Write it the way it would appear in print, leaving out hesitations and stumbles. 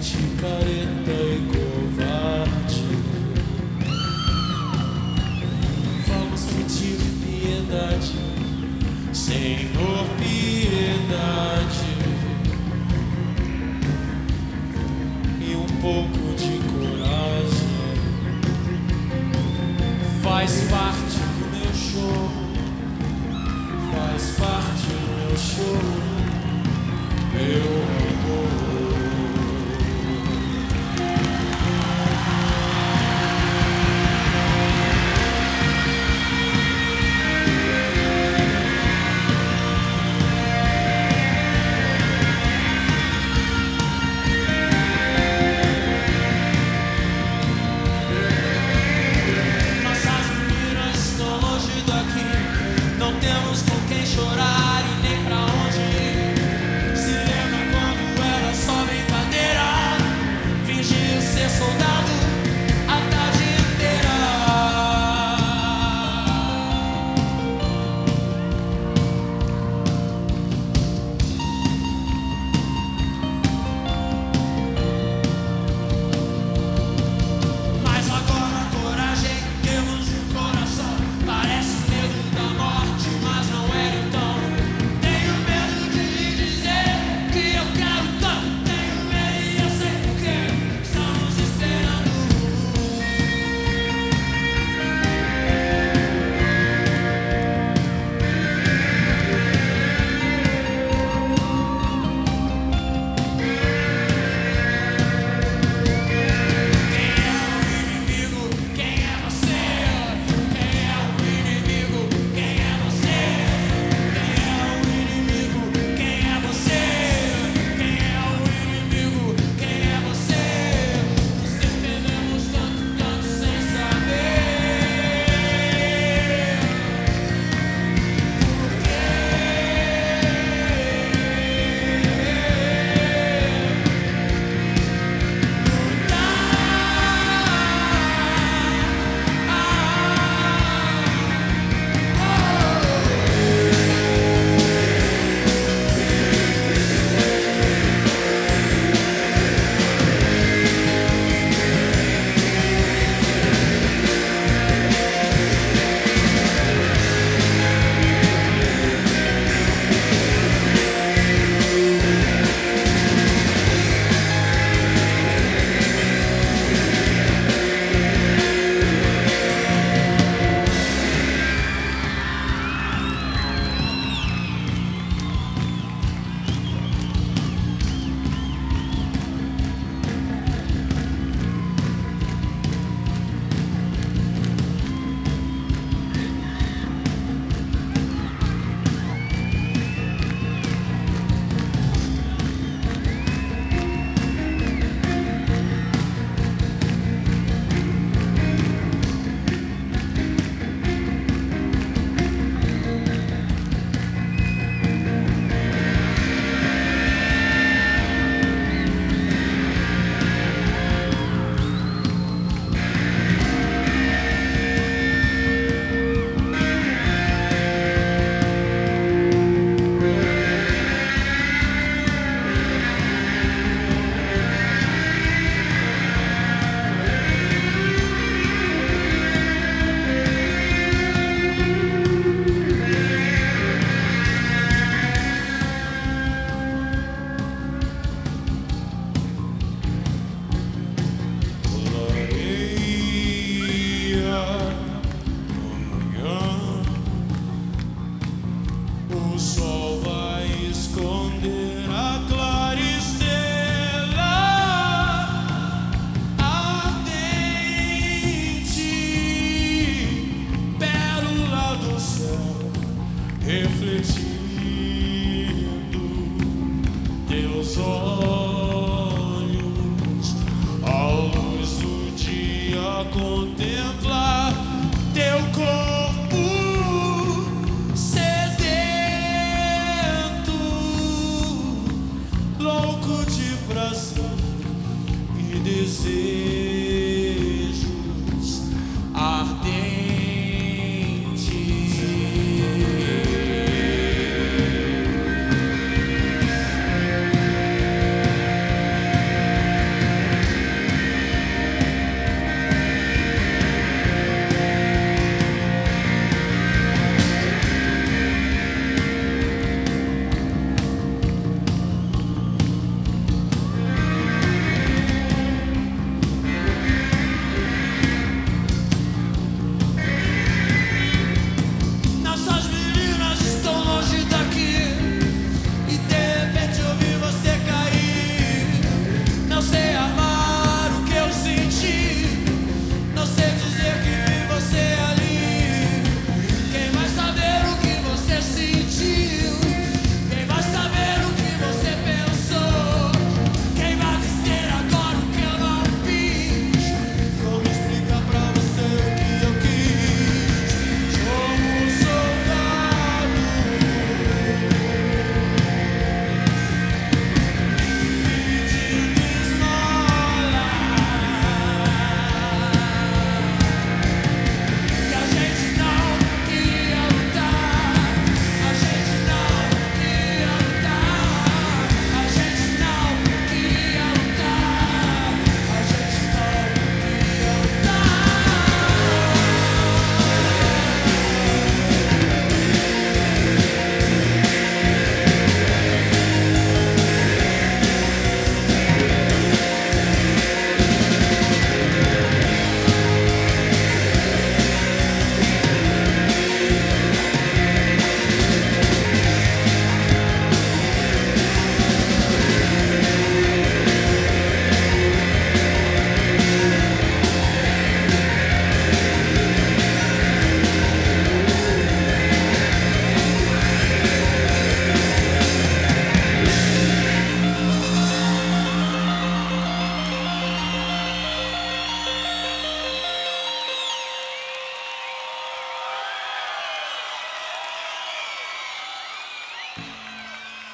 mente careta e covarde. Vamos pedir piedade, Senhor, piedade, e um pouco de coragem. Faz parte do meu show, faz parte do meu show, meu amor. Chorar e nem pra onde ir. Se lembra quando era só brincadeira? Fingir ser soldado a tarde inteira. Mas agora a coragem temos no coração. Parece medo da morte, mas não é. O sol vai esconder a clara estrela ardente, pérola do céu, refletindo teus olhos, à luz do dia contempla teu corpo. Louco de prazer e desejo.